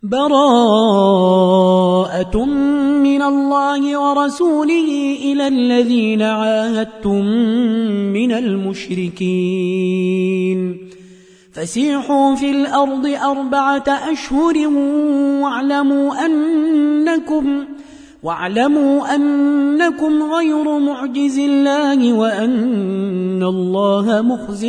براءة من الله ورسوله إلى الذين عاهدتم من المشركين فسيحوا في الأرض 4 أشهر واعلموا أنكم غير معجز الله وأن الله مخزي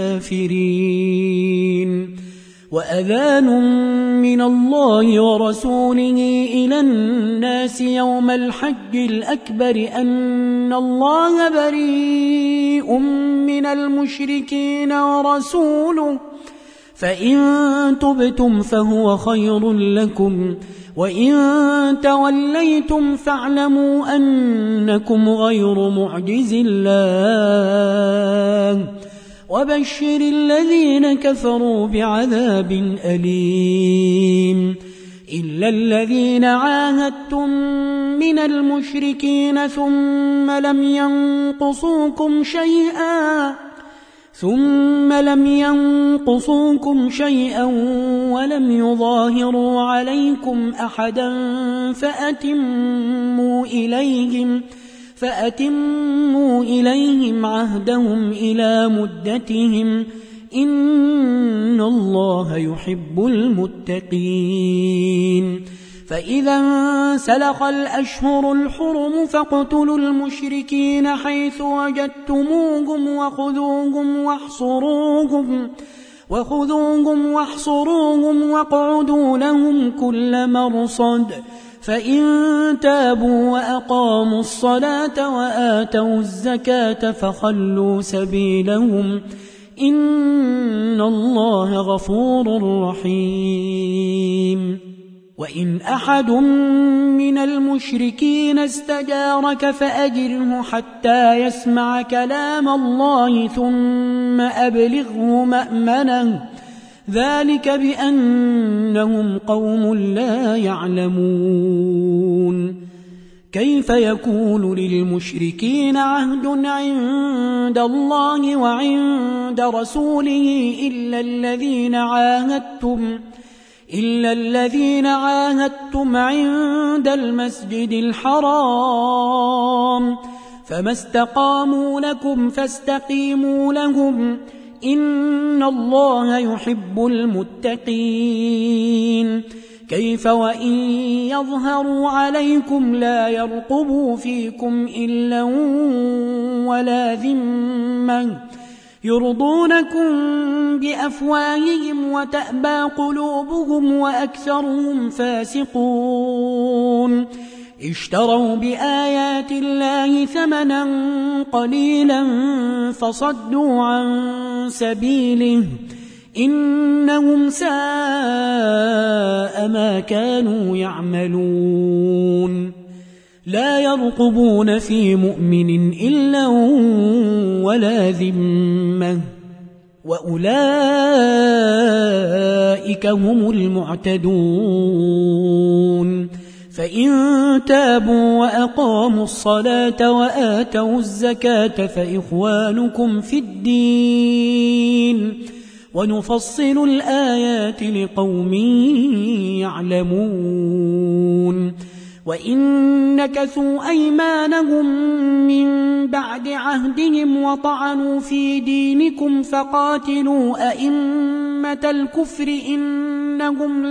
الكافرين وأذان من الله ورسوله إلى الناس يوم الحج الأكبر أن الله بريء من المشركين ورسوله فإن تبتم فهو خير لكم وإن توليتم فاعلموا أنكم غير معجز الله وبشر الذين كفروا بعذاب أليم إلا الذين عاهدتم من المشركين ثم لم ينقصوكم شيئا ولم يظاهروا عليكم أحدا فأتموا إليهم عهدهم إلى مدتهم إن الله يحب المتقين فإذا انسلخ الأشهر الحرم فاقتلوا المشركين حيث وجدتموهم وخذوهم واحصروهم واقعدوا لهم كل مرصد فإن تابوا وأقاموا الصلاة وآتوا الزكاة فخلوا سبيلهم إن الله غفور رحيم وإن أحد من المشركين استجارك فأجره حتى يسمع كلام الله ثم أبلغه مأمنه ذلك بأنهم قوم لا يعلمون كيف يكون للمشركين عهد عند الله وعند رسوله إلا الذين عاهدتم عند المسجد الحرام فما استقاموا لكم فاستقيموا لهم إن الله يحب المتقين كيف وإن يظهروا عليكم لا يرقبوا فيكم إلا ولا ذمة يرضونكم بأفواههم وتأبى قلوبهم وأكثرهم فاسقون اشتروا بآيات الله ثمنا قليلا فصدوا عن سبيله إنهم ساء ما كانوا يعملون لا يرقبون في مؤمن إلا ولا ذمة وأولئك هم المعتدون فإن تابوا وأقاموا الصلاة وآتوا الزكاة فإخوانكم في الدين ونفصل الآيات لقوم يعلمون وإن نكثوا أيمانهم من بعد عهدهم وطعنوا في دينكم فقاتلوا أئمة الكفر إنهم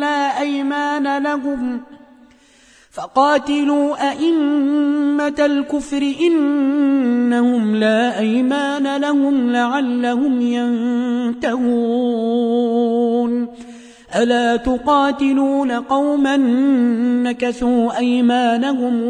لا أيمان لهم لعلهم ينتهون ألا تقاتلون قوما نكثوا أيمانهم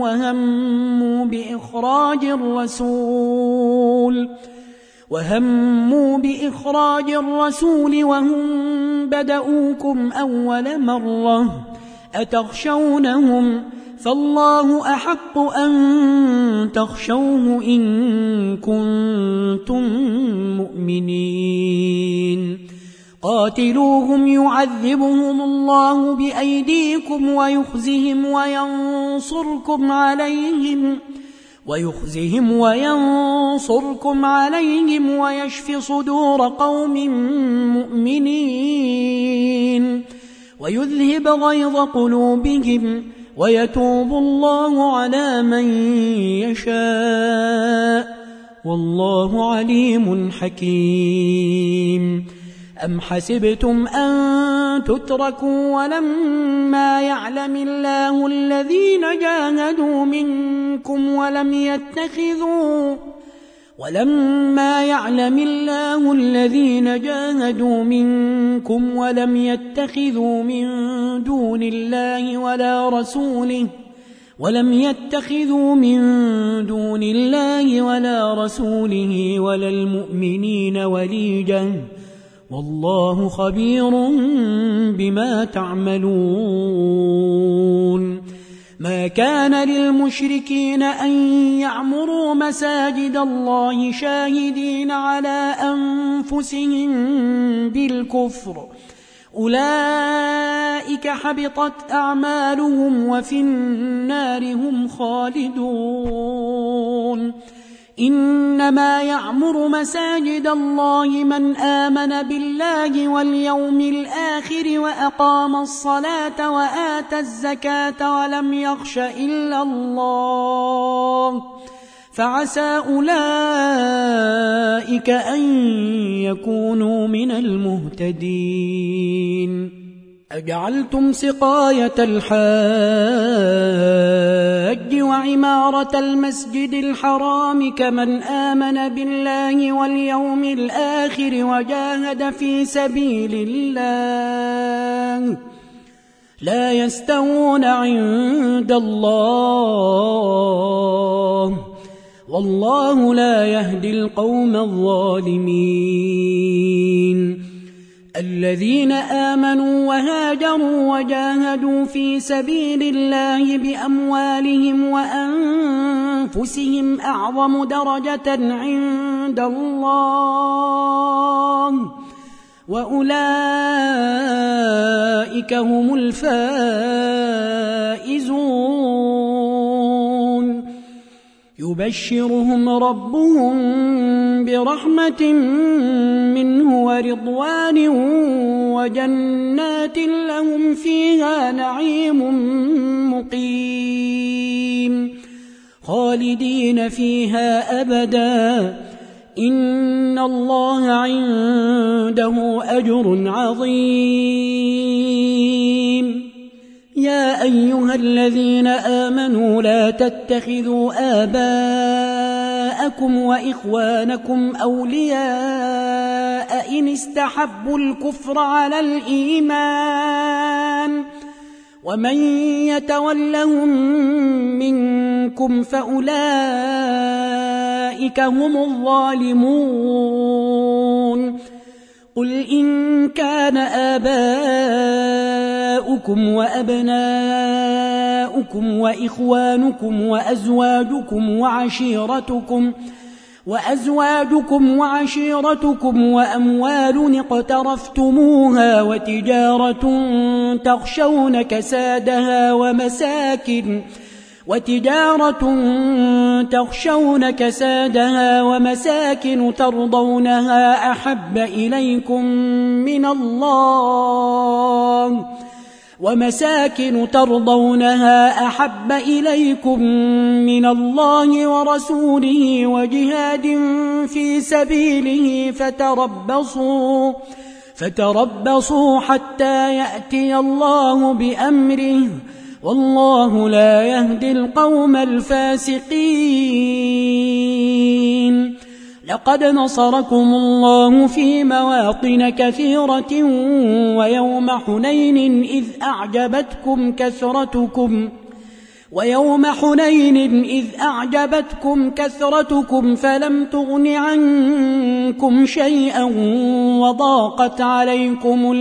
وهموا بإخراج الرسول وهم بدؤوكم أول مرة أتخشونهم فالله أحق أن تخشوه إن كنتم مؤمنين قاتلوهم يعذبهم الله بأيديكم ويخزهم وينصركم عليهم ويشف صدور قوم مؤمنين ويذهب غيظ قلوبهم ويتوب الله على من يشاء والله عليم حكيم. أم حسبتم أن تتركوا ولما يعلم الله الذين جاهدوا منكم ولم يتخذوا من دون الله ولا رسوله ولا المؤمنين وليجا والله خبير بما تعملون. ما كان للمشركين أن يعمروا مساجد الله شاهدين على أنفسهم بالكفر أولئك حبطت أعمالهم وفي النار هم خالدون. إنما يعمر مساجد الله من آمن بالله واليوم الآخر وأقام الصلاة وآتى الزكاة ولم يخش إلا الله فعسى أولئك أن يكونوا من المهتدين. أجعلتم سقاية الحاج وعمارة المسجد الحرام كمن آمن بالله واليوم الآخر وجاهد في سبيل الله لا يستوون عند الله والله لا يهدي القوم الظالمين. الذين آمنوا وهاجروا وجاهدوا في سبيل الله بأموالهم وأنفسهم أعظم درجة عند الله وأولئك هم الفائزون. يبشرهم ربهم برحمة منه ورضوان وجنات لهم فيها نعيم مقيم خالدين فيها أبدا إن الله عنده أجر عظيم. يا أيها الذين آمنوا لا تتخذوا آباءكم وإخوانكم أولياء إن استحبوا الكفر على الإيمان ومن يتولهم منكم فأولئك هم الظالمون. قل إن كان آباؤكم وأبناؤكم وإخوانكم وأزواجكم وعشيرتكم وأموال اقترفتموها وتجارة تخشون كسادها ومساكن ترضونها أحب إليكم من الله ورسوله وجهاد في سبيله فتربصوا حتى يأتي الله بأمره والله لا يهدي القوم الفاسقين. لقد نصركم الله في مواطن كثيرة ويوم حنين إذ أعجبتكم كثرتكم فلم تغن عنكم شيئا وضاقت عليكم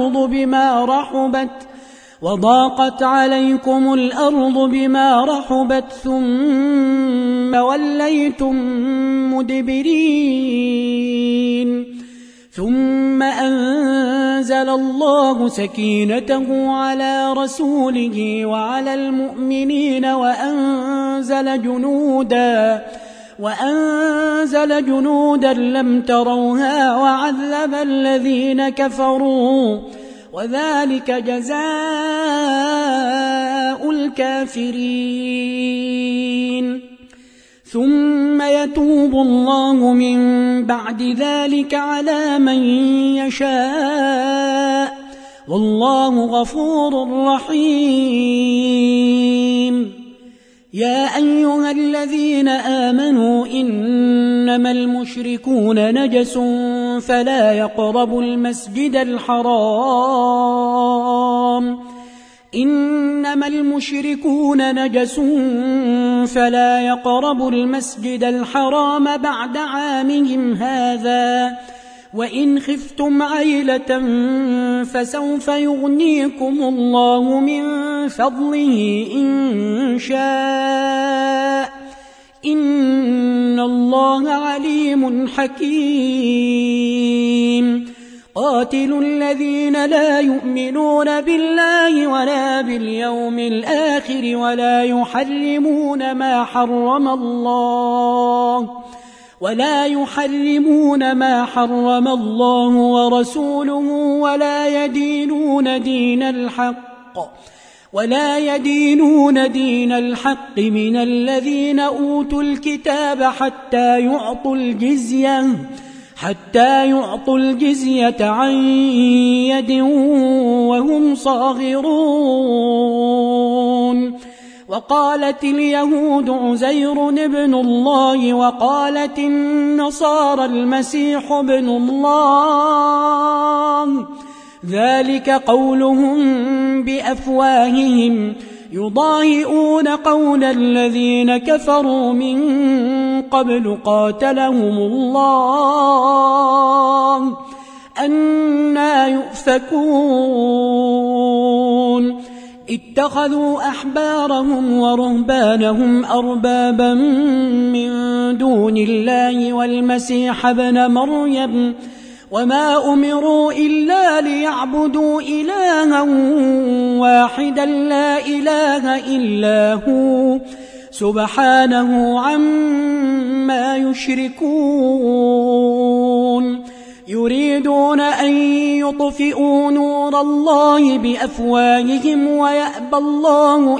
الأرض بما رحبت ثم وليتم مدبرين. ثم أنزل الله سكينته على رسوله وعلى المؤمنين وأنزل جنودا لم تروها وعذب الذين كفروا وذلك جزاء الكافرين. ثم يتوب الله من بعد ذلك على من يشاء والله غفور رحيم. يا أيها الذين آمنوا إنما المشركون نجس فلا يقربوا المسجد الحرام إنما المشركون نجس فلا يقربوا المسجد الحرام بعد عامهم هذا وإن خفتم عيلة فسوف يغنيكم الله من فضله إن شاء إن الله عليم حكيم. قاتلوا الذين لا يؤمنون بالله ولا باليوم الآخر ولا يحرمون ما حرم الله ورسوله ولا يدينون دين الحق من الذين أوتوا الكتاب حتى يعطوا الجزية عن يد وهم صاغرون. وقالت اليهود عزير ابن الله وقالت النصارى المسيح ابن الله ذلك قولهم بأفواههم يضاهئون قول الذين كفروا من قبل قاتلهم الله أنى يؤفكون. اتخذوا أحبارهم ورهبانهم أربابا من دون الله والمسيح ابن مريم وما أمروا إلا ليعبدوا إلها واحدا لا إله إلا هو سبحانه عما يشركون. يريدون أن يطفئوا نور الله بأفواههم ويأبى الله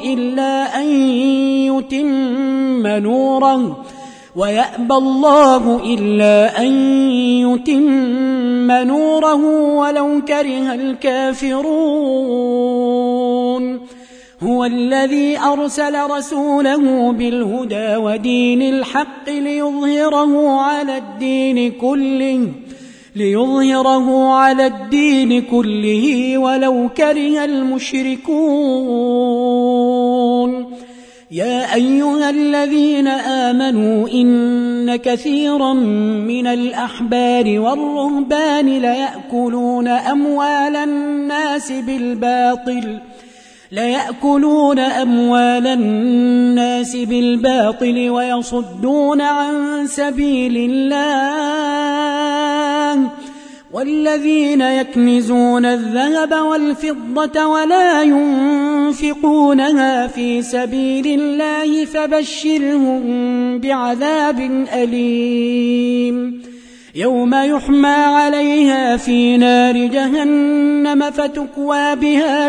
إلا أن يتم نوره ولو كره الكافرون. هو الذي أرسل رسوله بالهدى ودين الحق ليظهره على الدين كله ولو كره المشركون. يا أيها الذين آمنوا إن كثيرا من الأحبار والرهبان ليأكلون أموال الناس بالباطل ويصدون عن سبيل الله والذين يكنزون الذهب والفضة ولا ينفقونها في سبيل الله فبشرهم بعذاب أليم. يوم يحمى عليها في نار جهنم فتكوى بها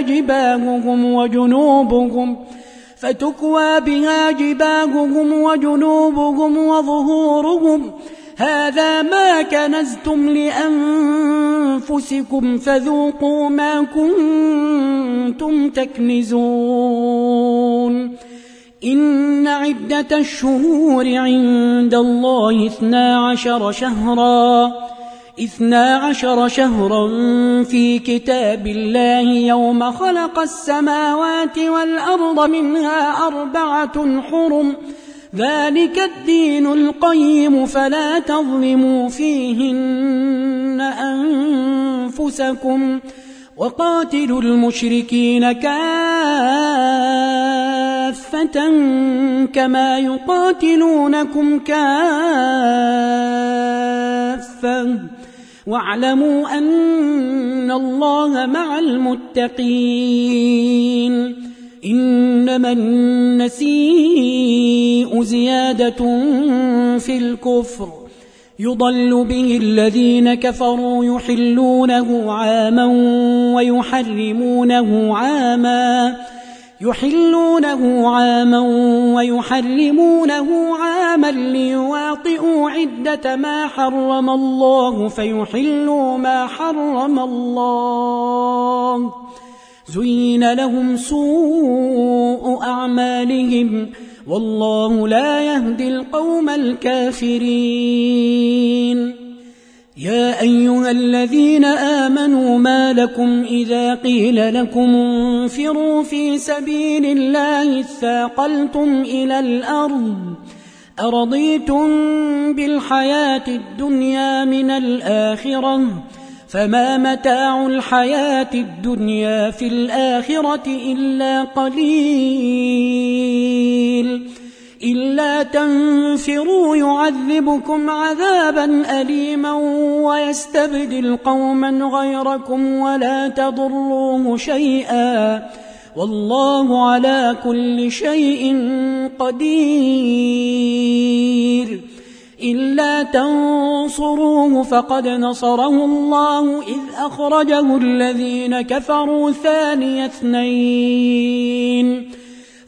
جباههم وجنوبهم وظهورهم هذا ما كنزتم لأنفسكم فذوقوا ما كنتم تكنزون. إن عدة الشهور عند الله 12 شهرا في كتاب الله يوم خلق السماوات والأرض منها 4 حرم ذلك الدين القيم فلا تظلموا فيهن أنفسكم وقاتلوا المشركين كافة كما يقاتلونكم كافة واعلموا أن الله مع المتقين. إنما النسيء زيادة في الكفر يضل به الذين كفروا يحلونه عاما ويحرمونه عاما ليواطئوا عدة ما حرم الله فيحلوا ما حرم الله. زين لهم سوء أعمالهم والله لا يهدي القوم الكافرين. يا أيها الذين آمنوا ما لكم إذا قيل لكم انفروا في سبيل الله اثاقلتم إلى الأرض أرضيتم بالحياة الدنيا من الآخرة فما متاع الحياة الدنيا في الآخرة إلا قليل. إلا تنفروا يعذبكم عذابا أليما ويستبدل قوما غيركم ولا تضروه شيئا والله على كل شيء قدير. إلا تنصروه فقد نصره الله إذ أخرجه الذين كفروا ثاني اثنين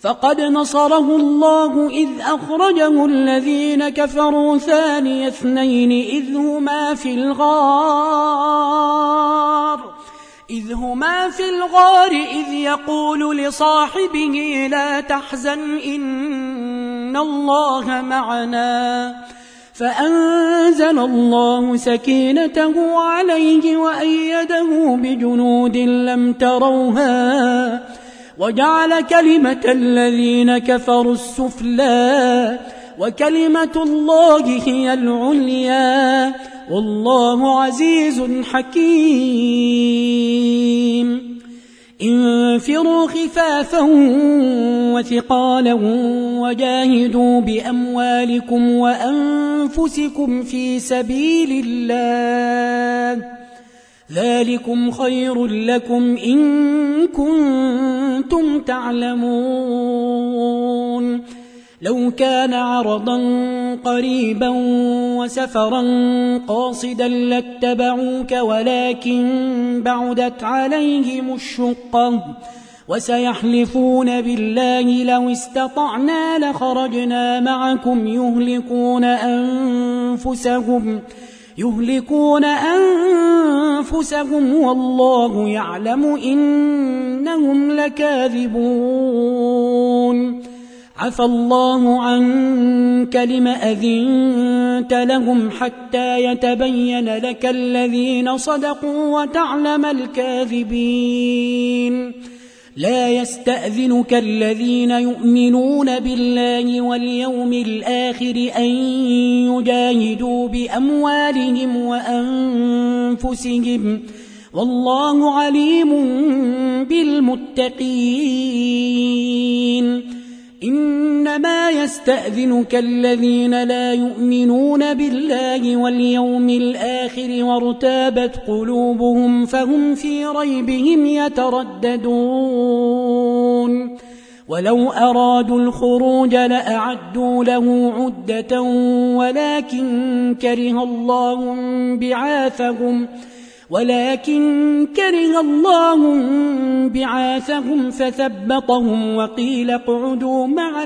إذ هما في الغار إذ يقول لصاحبه لا تحزن إن الله معنا فأنزل الله سكينته عليه وأيده بجنود لم تروها وجعل كلمة الذين كفروا السفلى وكلمة الله هي العليا والله عزيز حكيم. انفروا خفافا وثقالا وجاهدوا بأموالكم وأنفسكم في سبيل الله ذلكم خير لكم إن كنتم تعلمون. لو كان عرضا قريبا وسفرا قاصدا لاتبعوك ولكن بعدت عليهم الشقة وسيحلفون بالله لو استطعنا لخرجنا معكم يهلكون أنفسهم والله يعلم إنهم لكاذبون. عفى الله عنك لم أذنت لهم حتى يتبين لك الذين صدقوا وتعلم الكاذبين. لا يستأذنك الذين يؤمنون بالله واليوم الآخر أن يجاهدوا بأموالهم وأنفسهم والله عليم بالمتقين. إنما يستأذنك الذين لا يؤمنون بالله واليوم الآخر وارتابت قلوبهم فهم في ريبهم يترددون. ولو أرادوا الخروج لأعدوا له عدة ولكن كره الله بعاثهم فثبطهم وقيل اقعدوا مع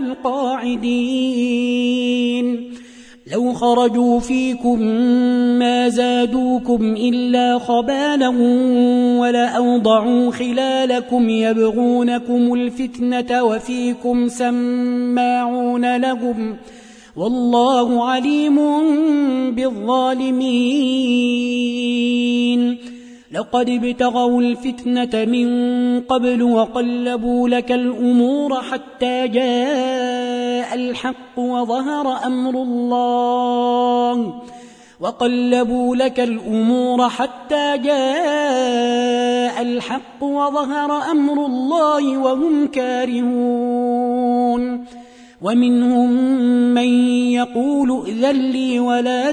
القاعدين. لو خرجوا فيكم ما زادوكم إلا خبالا ولأوضعوا خلالكم يبغونكم الفتنة وفيكم سماعون لهم والله عليم بالظالمين. لقد ابتغوا الفتنة من قبل وقلبوا لك الأمور حتى جاء الحق وظهر أمر الله وهم كارهون. ومنهم من يقول ائذن لي ولا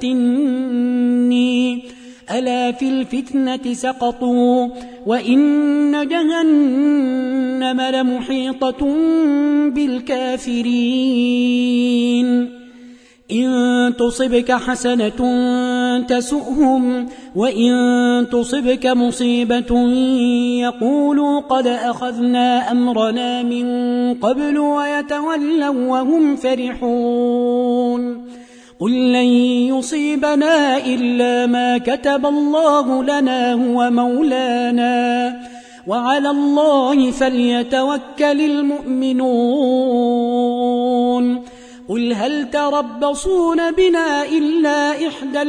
تفتني ألا في الفتنة سقطوا وإن جهنم لمحيطة بالكافرين. إن تصبك حسنة تسؤهم وإن تصبك مصيبة يقولوا قد أخذنا أمرنا من قبل ويتولوا وهم فرحون قل لن يصيبنا إلا ما كتب الله لنا هو مولانا وعلى الله فليتوكل المؤمنون قل هل تربصون بنا إلا إحدى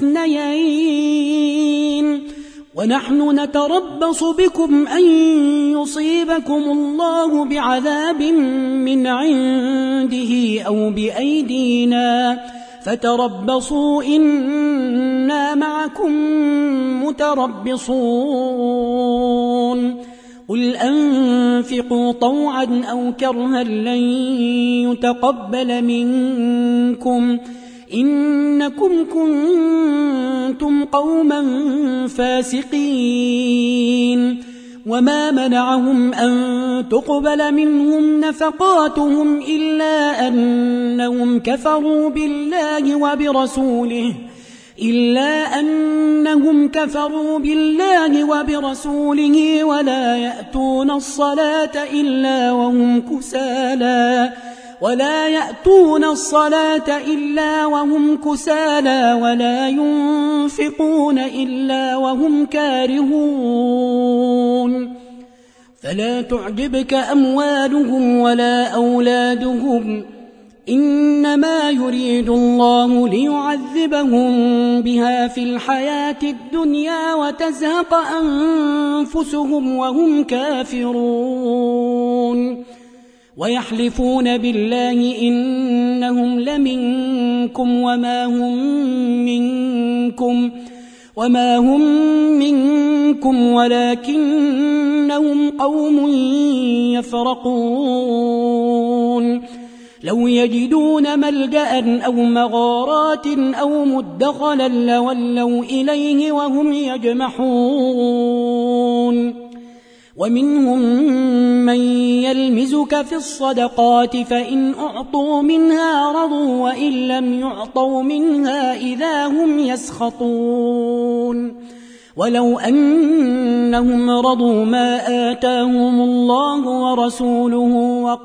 الحسنيين ونحن نتربص بكم أن يصيبكم الله بعذاب من عنده أو بأيدينا فتربصوا إنا معكم متربصون قل أنفقوا طوعا أو كرها لن يتقبل منكم إنكم كنتم قوما فاسقين وما منعهم أن تقبل منهم نفقاتهم إلا أنهم كفروا بالله وبرسوله ولا يأتون الصلاة إلا وهم كسالى ولا ينفقون إلا وهم كارهون فلا تعجبك أموالهم ولا أولادهم إنما يريد الله ليعذبهم بها في الحياة الدنيا وتزهق أنفسهم وهم كافرون ويحلفون بالله إنهم لمنكم وما هم منكم ولكنهم قوم يفرقون لو يجدون ملجأ أو مغارات أو مدخلا لولوا إليه وهم يجمحون ومنهم من يلمزك في الصدقات فإن أعطوا منها رضوا وإن لم يعطوا منها إذا هم يسخطون ولو أنهم رضوا ما آتاهم الله ورسوله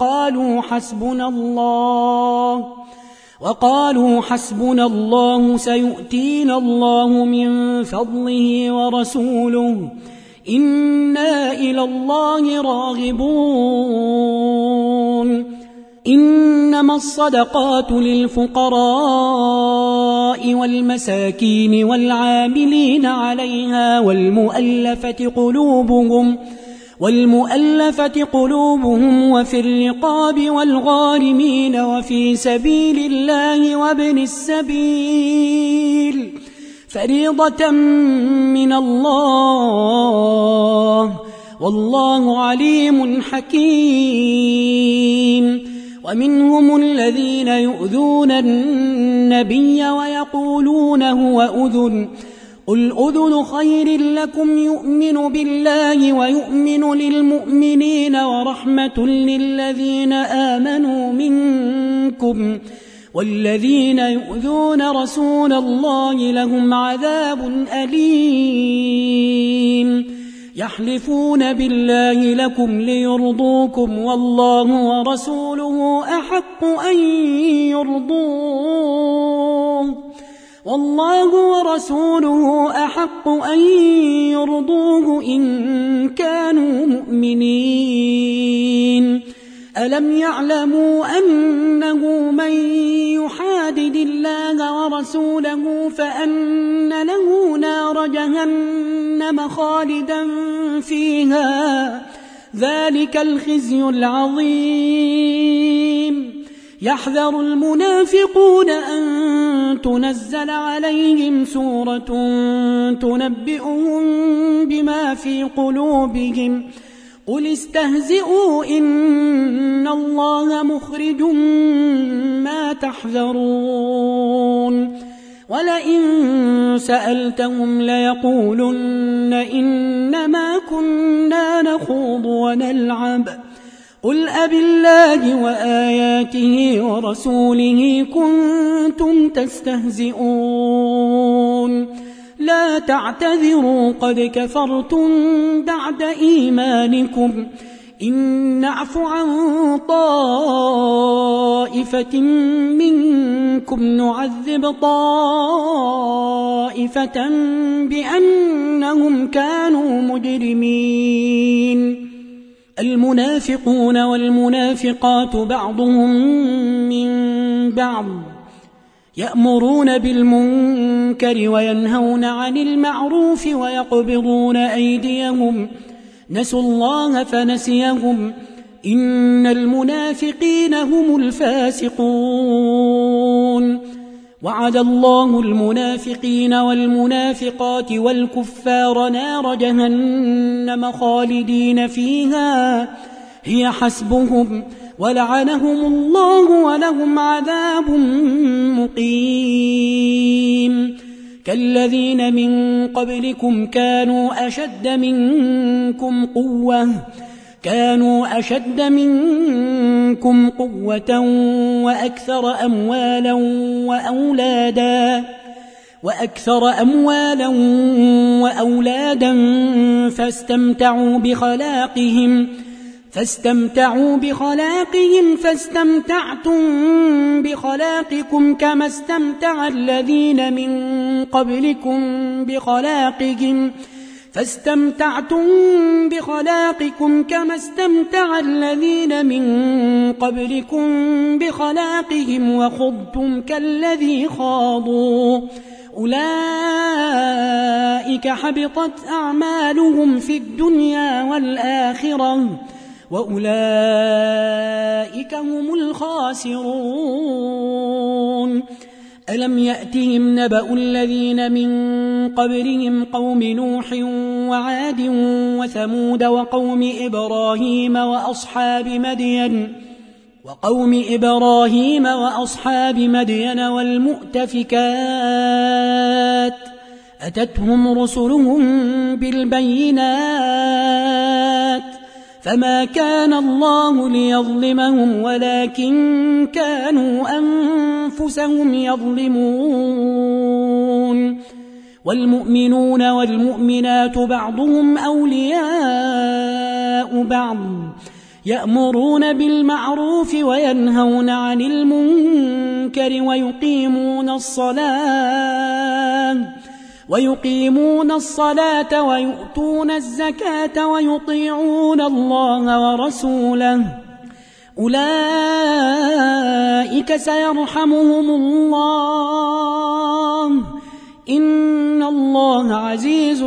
وقالوا حسبنا الله سيؤتينا الله من فضله ورسوله إنا إلى الله راغبون إنما الصدقات للفقراء والمساكين والعاملين عليها والمؤلفة قلوبهم وفي الرقاب والغارمين وفي سبيل الله وابن السبيل فريضة من الله والله عليم حكيم ومنهم الذين يؤذون النبي ويقولون هو أذن قل أذن خير لكم يؤمن بالله ويؤمن للمؤمنين ورحمة للذين آمنوا منكم والذين يؤذون رسول الله لهم عذاب أليم يحلفون بالله لكم ليرضوكم والله ورسوله أحق أن يرضوه إن كانوا مؤمنين ألم يعلموا أنه من يحادد الله ورسوله فأن له نار جهنم خالدا فيها ذلك الخزي العظيم يحذر المنافقون أن تنزل عليهم سورة تنبئهم بما في قلوبهم قل استهزئوا إن الله مخرج ما تحذرون ولئن سألتهم ليقولن إنما كنا نخوض ونلعب قل أبالله وآياته ورسوله كنتم تستهزئون لا تعتذروا قد كفرتم بعد إيمانكم إن نعف عن طائفة منكم نعذب طائفة بأنهم كانوا مجرمين المنافقون والمنافقات بعضهم من بعض يأمرون بالمنكر وينهون عن المعروف ويقبضون أيديهم نسوا الله فنسيهم إن المنافقين هم الفاسقون وعد الله المنافقين والمنافقات والكفار نار جهنم خالدين فيها هي حسبهم ولعنهم الله ولهم عذاب مقيم كالذين من قبلكم كانوا أشد منكم قوة وأكثر أموالا وأولادا فاستمتعوا بخلاقهم فاستمتعتم بخلاقكم كما استمتع الذين من قبلكم بخلاقهم وخضتم كالذي خاضوا أولئك حبطت أعمالهم في الدنيا والآخرة وأولئك هم الخاسرون ألم يأتهم نبأ الذين من قبلهم قوم نوح وعاد وثمود وقوم إبراهيم وأصحاب مدين والمؤتفكات أتتهم رسلهم بالبينات فما كان الله ليظلمهم ولكن كانوا أنفسهم يظلمون والمؤمنون والمؤمنات بعضهم أولياء بعض يأمرون بالمعروف وينهون عن المنكر ويقيمون الصلاة ويؤتون الزكاة ويطيعون الله ورسوله أولئك سيرحمهم الله إن الله عزيز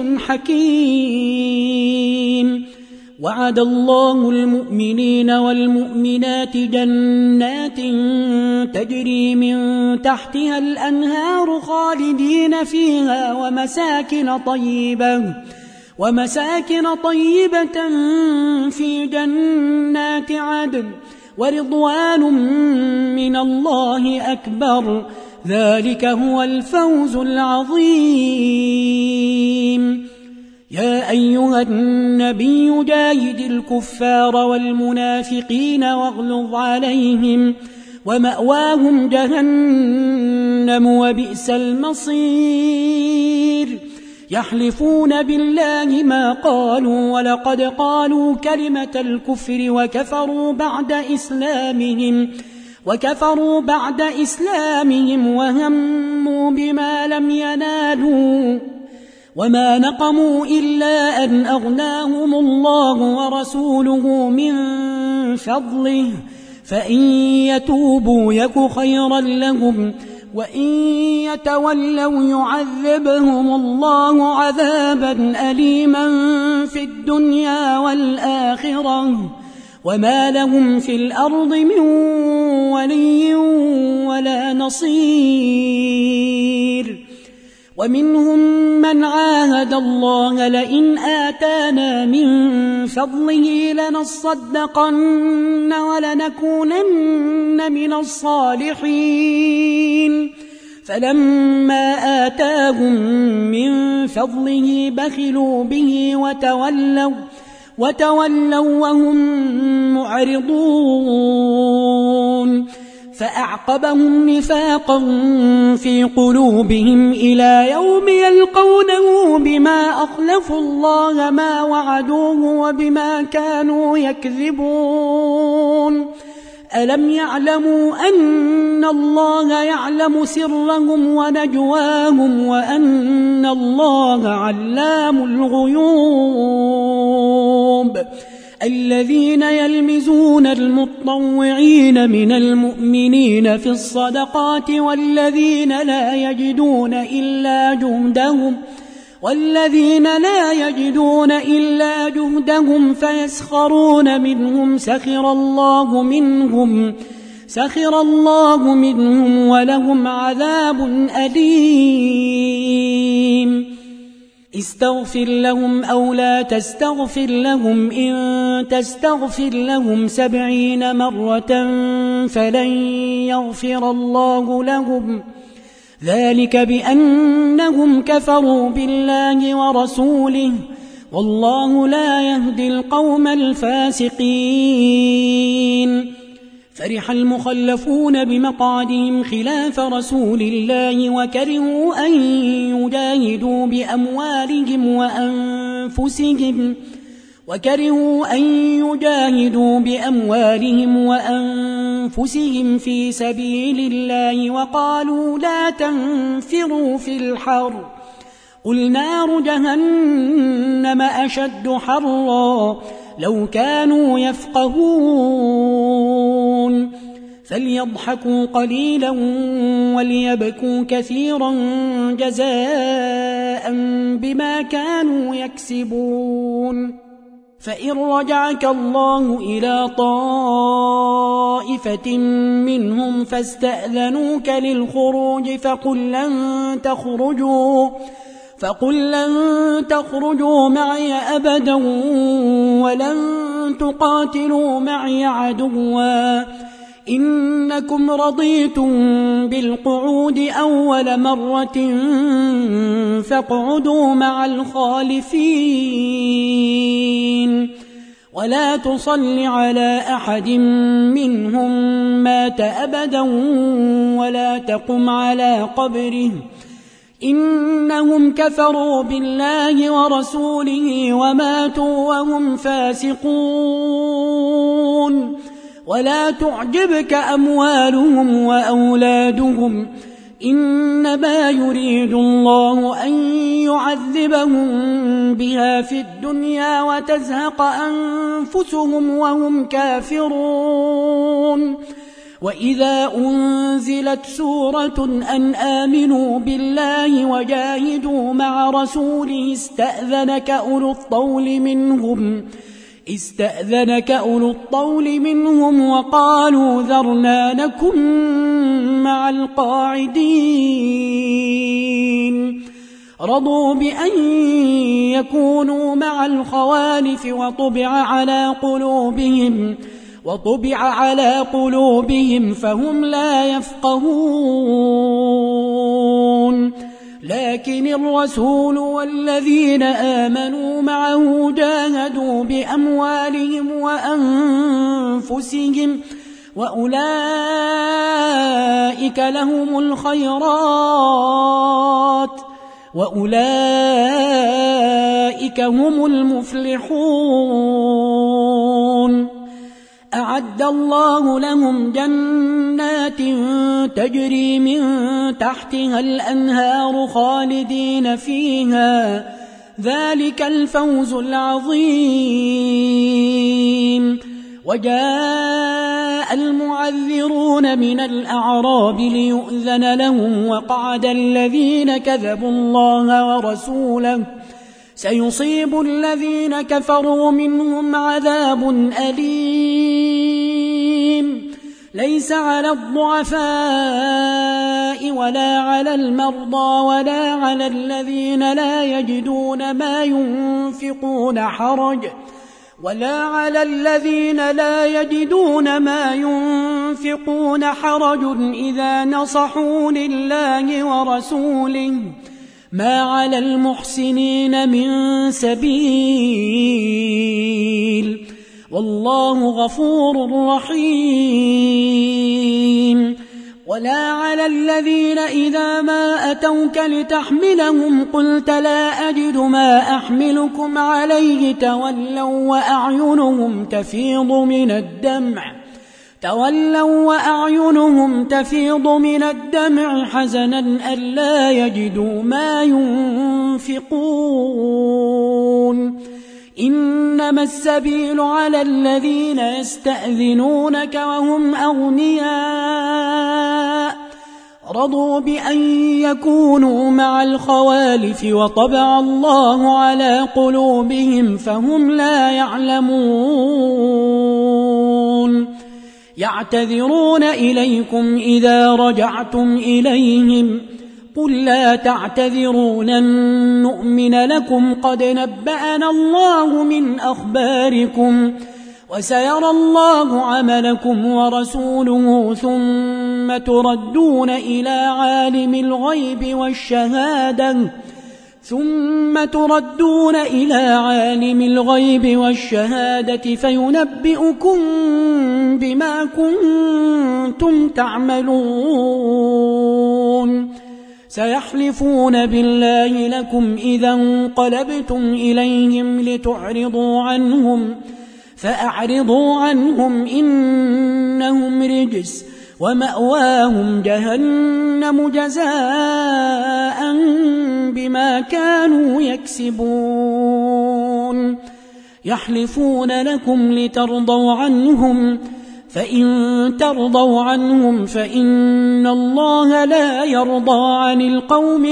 حكيم وعد الله المؤمنين والمؤمنات جنات تجري من تحتها الأنهار خالدين فيها ومساكن طيبة في جنات عدن ورضوان من الله أكبر ذلك هو الفوز العظيم يا أيها النبي جاهد الكفار والمنافقين واغلظ عليهم ومأواهم جهنم وبئس المصير يحلفون بالله ما قالوا ولقد قالوا كلمة الكفر وكفروا بعد إسلامهم وهموا بما لم ينالوا وما نقموا إلا أن أغناهم الله ورسوله من فضله فإن يتوبوا يك خيرا لهم وإن يتولوا يعذبهم الله عذابا أليما في الدنيا والآخرة وما لهم في الأرض من ولي ولا نصير ومنهم من عاهد الله لئن آتانا من فضله لنصدقن ولنكونن من الصالحين فلما آتاهم من فضله بخلوا به وتولوا وهم معرضون معرضون فأعقبهم نفاقا في قلوبهم إلى يوم يلقونه بما أخلفوا الله ما وعدوه وبما كانوا يكذبون ألم يعلموا أن الله يعلم سرهم ونجواهم وأن الله علام الغيوب الذين يلمزون المطوعين من المؤمنين في الصدقات والذين لا يجدون إلا جهدهم فيسخرون منهم سخر الله منهم ولهم عذاب أليم استغفر لهم أو لا تستغفر لهم إن تستغفر لهم 70 مرة فلن يغفر الله لهم ذلك بأنهم كفروا بالله ورسوله والله لا يهدي القوم الفاسقين فرح المخلفون بمقعدهم خلاف رسول الله وكرهوا أن يجاهدوا بأموالهم وأنفسهم في سبيل الله وقالوا لا تنفروا في الحر قل نار جهنم أشد حرا لو كانوا يفقهون فليضحكوا قليلا وليبكوا كثيرا جزاء بما كانوا يكسبون فإن رجعك الله إلى طائفة منهم فاستأذنوك للخروج فقل لن تخرجوا معي أبدا ولن تقاتلوا معي عدوا إنكم رضيتم بالقعود أول مرة فاقعدوا مع الخالفين ولا تصل على أحد منهم مات أبدا ولا تقم على قبره إنهم كفروا بالله ورسوله وماتوا وهم فاسقون ولا تعجبك أموالهم وأولادهم إنما يريد الله أن يعذبهم بها في الدنيا وتزهق أنفسهم وهم كافرون وإذا أنزلت سورة أن آمنوا بالله وجاهدوا مع رسوله استأذنك أولو الطول منهم وقالوا ذرنا نكن مع القاعدين رضوا بأن يكونوا مع الخوالف وطبع على قلوبهم فهم لا يفقهون لكن الرسول والذين آمنوا معه جاهدوا بأموالهم وأنفسهم وأولئك لهم الخيرات وأولئك هم المفلحون أعد الله لهم جنات تجري من تحتها الأنهار خالدين فيها ذلك الفوز العظيم وجاء المعذرون من الأعراب ليؤذن لهم وقعد الذين كذبوا الله ورسوله سيصيب الذين كفروا منهم عذاب أليم ليس على الضعفاء ولا على المرضى ولا على الذين لا يجدون ما ينفقون حرج إذا نصحوا لله ورسوله ما على المحسنين من سبيل والله غفور رحيم. ولا على الذين إذا ما أتوك لتحملهم قلت لا أجد ما أحملكم عليه تولوا وأعينهم تفيض من الدمع حزنا ألا يجدوا ما ينفقون. إنما السبيل على الذين يستأذنونك وهم أغنياء رضوا بأن يكونوا مع الخوالف وطبع الله على قلوبهم فهم لا يعلمون. يعتذرون إليكم إذا رجعتم إليهم قل لا تعتذروا لن نؤمن لكم قد نبأنا الله من أخباركم وسيرى الله عملكم ورسوله ثم تردون إلى عالم الغيب والشهادة فينبئكم بما كنتم تعملون. سيحلفون بالله لكم إذا انقلبتم إليهم لتعرضوا عنهم فأعرضوا عنهم إنهم رجس ومأواهم جهنم جزاء بما كانوا يكسبون. يحلفون لكم لترضوا عنهم فإن ترضوا عنهم فإن الله لا يرضى عن القوم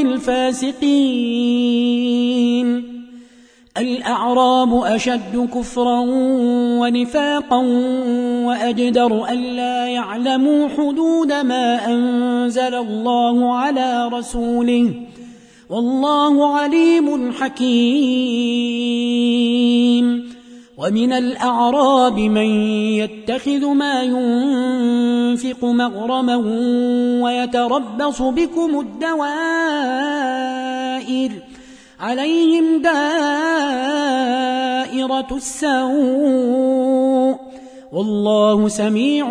الفاسقين. الأعراب أشد كفرا ونفاقا وأجدر ألا يعلموا حدود ما أنزل الله على رسوله والله عليم حكيم. ومن الأعراب من يتخذ ما ينفق مغرما ويتربص بكم الدوائر عليهم دائرة السوء والله سميع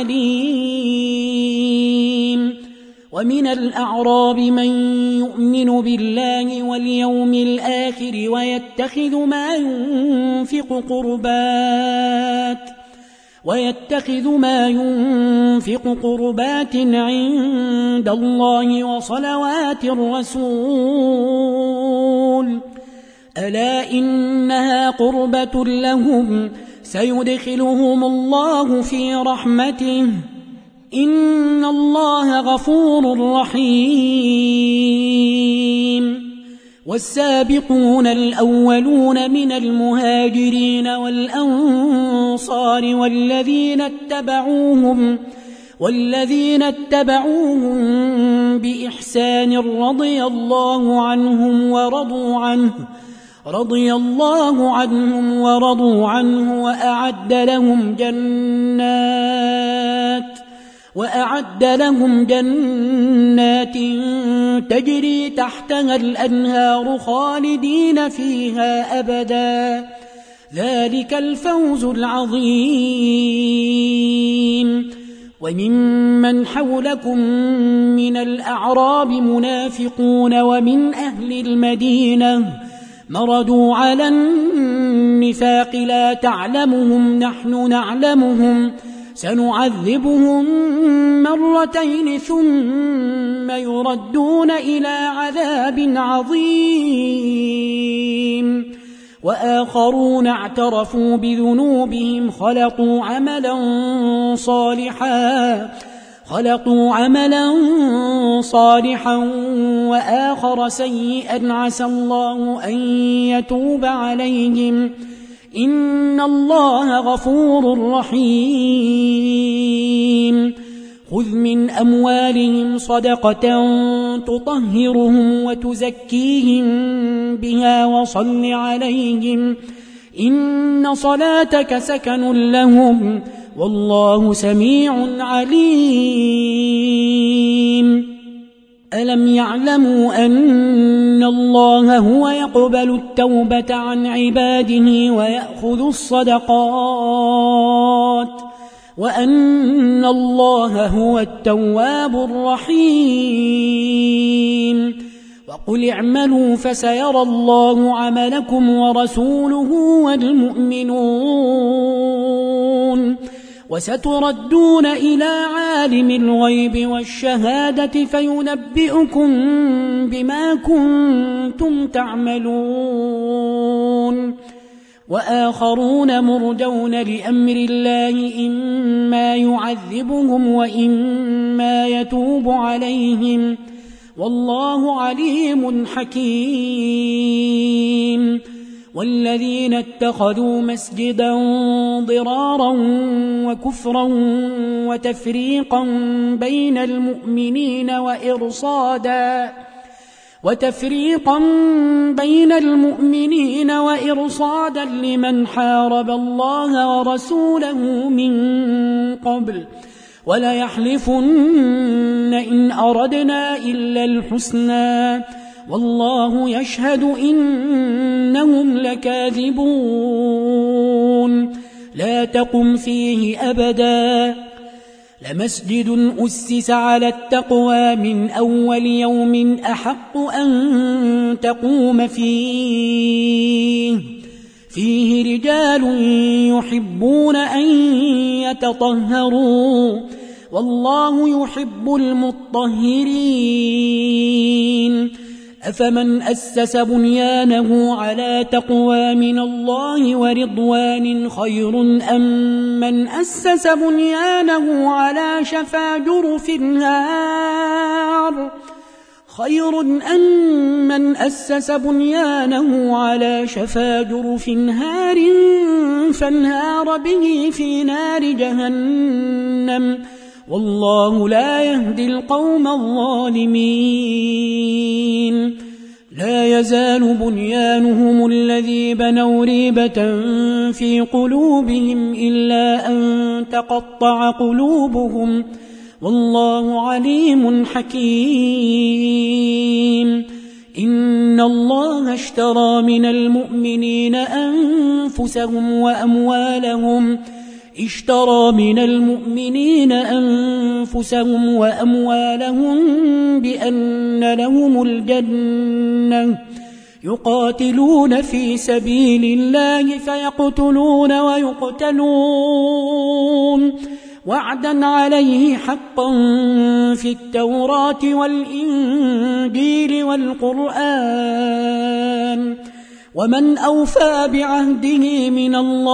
عليم. ومن الأعراب من يؤمن بالله واليوم الآخر ويتخذ ما ينفق قربات عند الله وصلوات الرسول ألا إنها قربة لهم سيدخلهم الله في رحمته إن الله غفور رحيم. والسابقون الأولون من المهاجرين والأنصار والذين اتبعوهم بإحسان رضي الله عنهم ورضوا عنه وأعد لهم جنات تجري تحتها الأنهار خالدين فيها أبدا ذلك الفوز العظيم. وممن حولكم من الأعراب منافقون ومن أهل المدينة مردوا على النفاق لا تعلمهم نحن نعلمهم سنعذبهم مرتين ثم يردون إلى عذاب عظيم. وآخرون اعترفوا بذنوبهم خلقوا عملا صالحا وآخر سيئا عسى الله أن يتوب عليهم إن الله غفور رحيم. خذ من أموالهم صدقة تطهرهم وتزكيهم بها وصل عليهم إن صلاتك سكن لهم والله سميع عليم. ألم يعلموا أن إن الله هو يقبل التوبة عن عباده ويأخذ الصدقات وأن الله هو التواب الرحيم وقل اعملوا فسيرى الله عملكم ورسوله والمؤمنون وستردون إلى عالم الغيب والشهادة فينبئكم بما كنتم تعملون وآخرون مرجون لأمر الله إما يعذبهم وإما يتوب عليهم والله عليم حكيم والذين اتخذوا مسجدا ضرارا وكفرا وتفريقا بين المؤمنين وإرصادا لمن حارب الله ورسوله من قبل وليحلفن إن أردنا إلا الحسنى والله يشهد إنهم لكاذبون لا تقم فيه أبدا لمسجد أسس على التقوى من أول يوم أحق أن تقوم فيه رجال يحبون أن يتطهروا والله يحب المطهرين أفمن أسس بنيانه على تقوى من الله ورضوان خير أم من أسس بنيانه على شفا جرف نهار فانهار به في نار جهنم والله لا يهدي القوم الظالمين لا يزال بنيانهم الذي بنوا ريبة في قلوبهم إلا أن تقطع قلوبهم والله عليم حكيم إن الله اشترى من المؤمنين أنفسهم وأموالهم بأن لهم الجنة يقاتلون في سبيل الله فيقتلون ويقتلون وعدا عليه حقا في التوراة والإنجيل والقرآن ومن أوفى بعهده من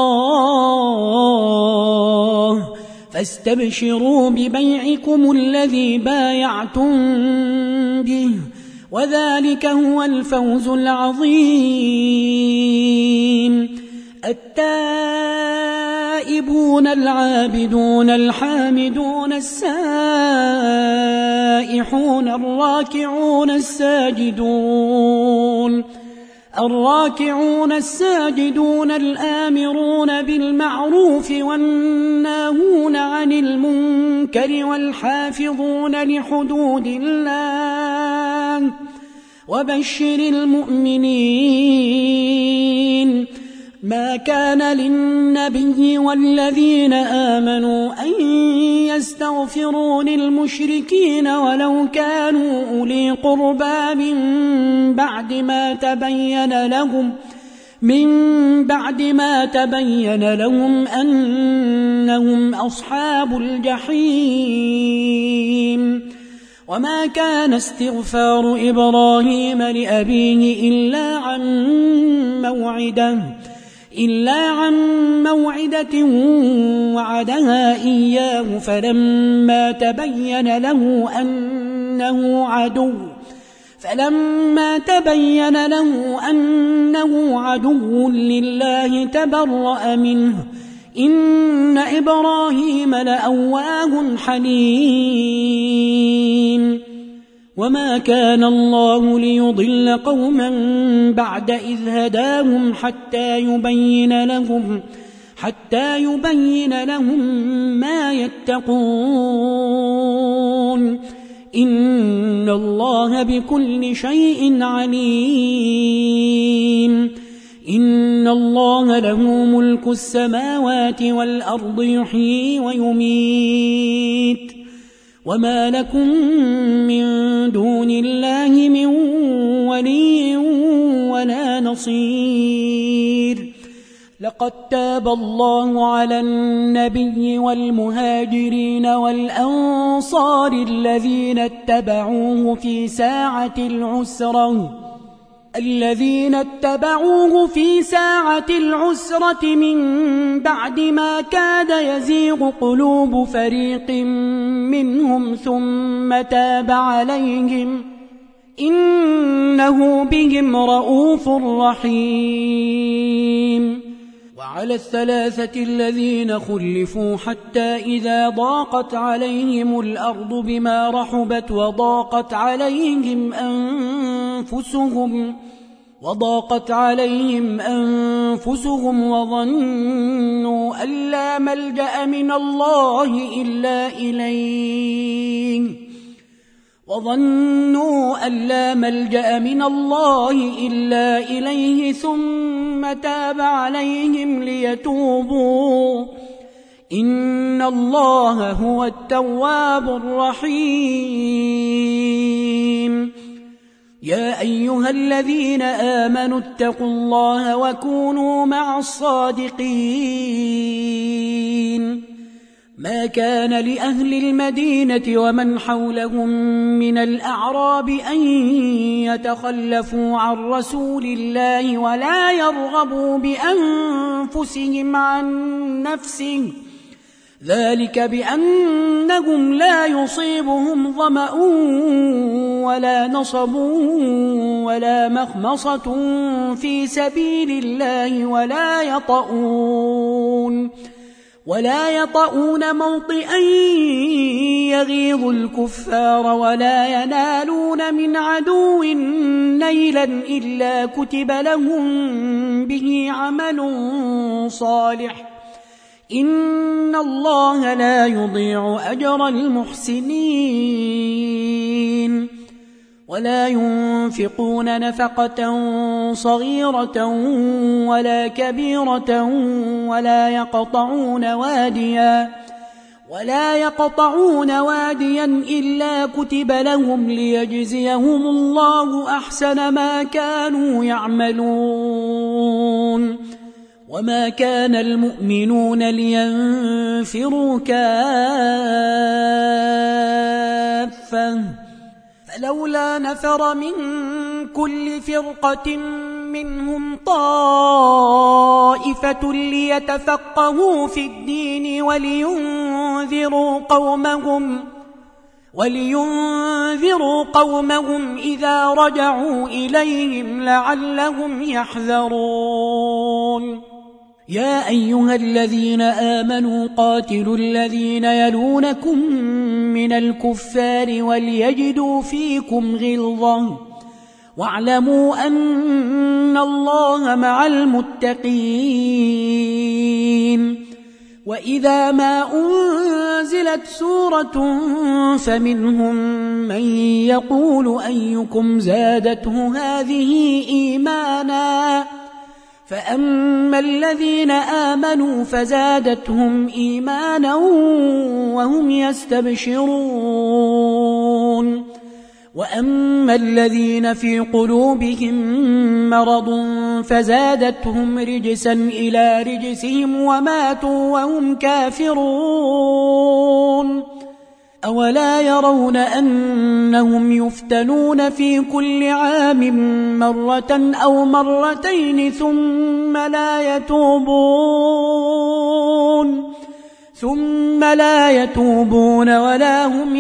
الله فاستبشروا ببيعكم الذي بايعتم به وذلك هو الفوز العظيم التائبون العابدون الحامدون السائحون الراكعون الساجدون الآمرون بالمعروف والناهون عن المنكر والحافظون لحدود الله وبشر المؤمنين ما كان للنبي والذين آمنوا أن يستغفروا للمشركين ولو كانوا أولي قربى من بعد ما تبين لهم أنهم أصحاب الجحيم وما كان استغفار إبراهيم لأبيه إلا عن موعدة وعدها إياه فلما تبين له أنه عدو لله تبرأ منه إن إبراهيم لأواه حليم وما كان الله ليضل قوما بعد إذ هداهم حتى يبين لهم ما يتقون إن الله بكل شيء عليم إن الله له ملك السماوات والأرض يحيي ويميت وما لكم من دون الله من ولي ولا نصير لقد تاب الله على النبي والمهاجرين والأنصار الذين اتبعوه في ساعة العسرة من بعد ما كاد يزيغ قلوب فريق منهم ثم تاب عليهم إنه بهم رءوف رحيم وعلى الثلاثة الذين خلفوا حتى إذا ضاقت عليهم الأرض بما رحبت وضاقت عليهم أنفسهم وظنوا أن لا ملجأ من الله إلا إليه ثم تاب عليهم ليتوبوا إن الله هو التواب الرحيم يا أيها الذين آمنوا اتقوا الله وكونوا مع الصادقين ما كان لأهل المدينة ومن حولهم من الأعراب أن يتخلفوا عن رسول الله ولا يرغبوا بأنفسهم عن نفسه ذلك بأنهم لا يصيبهم ظمأ ولا نصب ولا مخمصة في سبيل الله ولا يطؤون موطئا يغيظ الكفار ولا ينالون من عدو نيلا إلا كتب لهم به عمل صالح إن الله لا يضيع أجر المحسنين ولا ينفقون نفقة صغيرة ولا كبيرة ولا يقطعون واديا إلا كتب لهم ليجزيهم الله أحسن ما كانوا يعملون وما كان المؤمنون لينفروا كافة فلولا نفر من كل فرقة منهم طائفة ليتفقهوا في الدين ولينذروا قومهم إذا رجعوا إليهم لعلهم يحذرون يا أيها الذين آمنوا قاتلوا الذين يلونكم من الكفار وليجدوا فيكم غلظة واعلموا أن الله مع المتقين وإذا ما أنزلت سورة فمنهم من يقول أيكم زادته هذه إيمانا فأما الذين آمنوا فزادتهم إيمانا وهم يستبشرون وأما الذين في قلوبهم مرض فزادتهم رجسا إلى رجسهم وماتوا وهم كافرون أولا يرون أنهم يفتنون في كل عام مرة أو مرتين ثم لا يتوبون ولا هم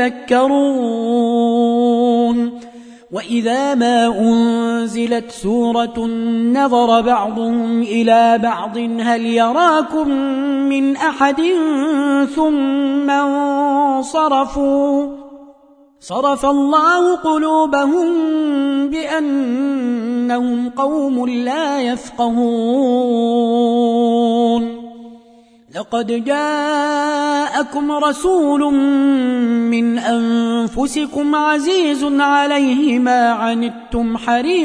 يذكرون وإذا ما أنزلت سورة نظر بعضهم إلى بعض هل يراكم من أحد ثم انصرفوا صرف الله قلوبهم بأنهم قوم لا يفقهون لقد جاء جاءكم رسول من أنفسكم عزيز عليه ما عنتم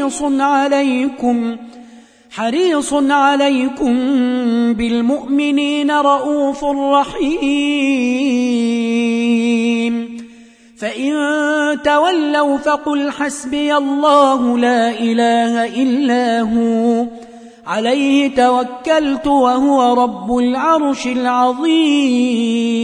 حريص عليكم بالمؤمنين رؤوف رحيم فإن تولوا فقل حسبي الله لا إله إلا هو عليه توكلت وهو رب العرش العظيم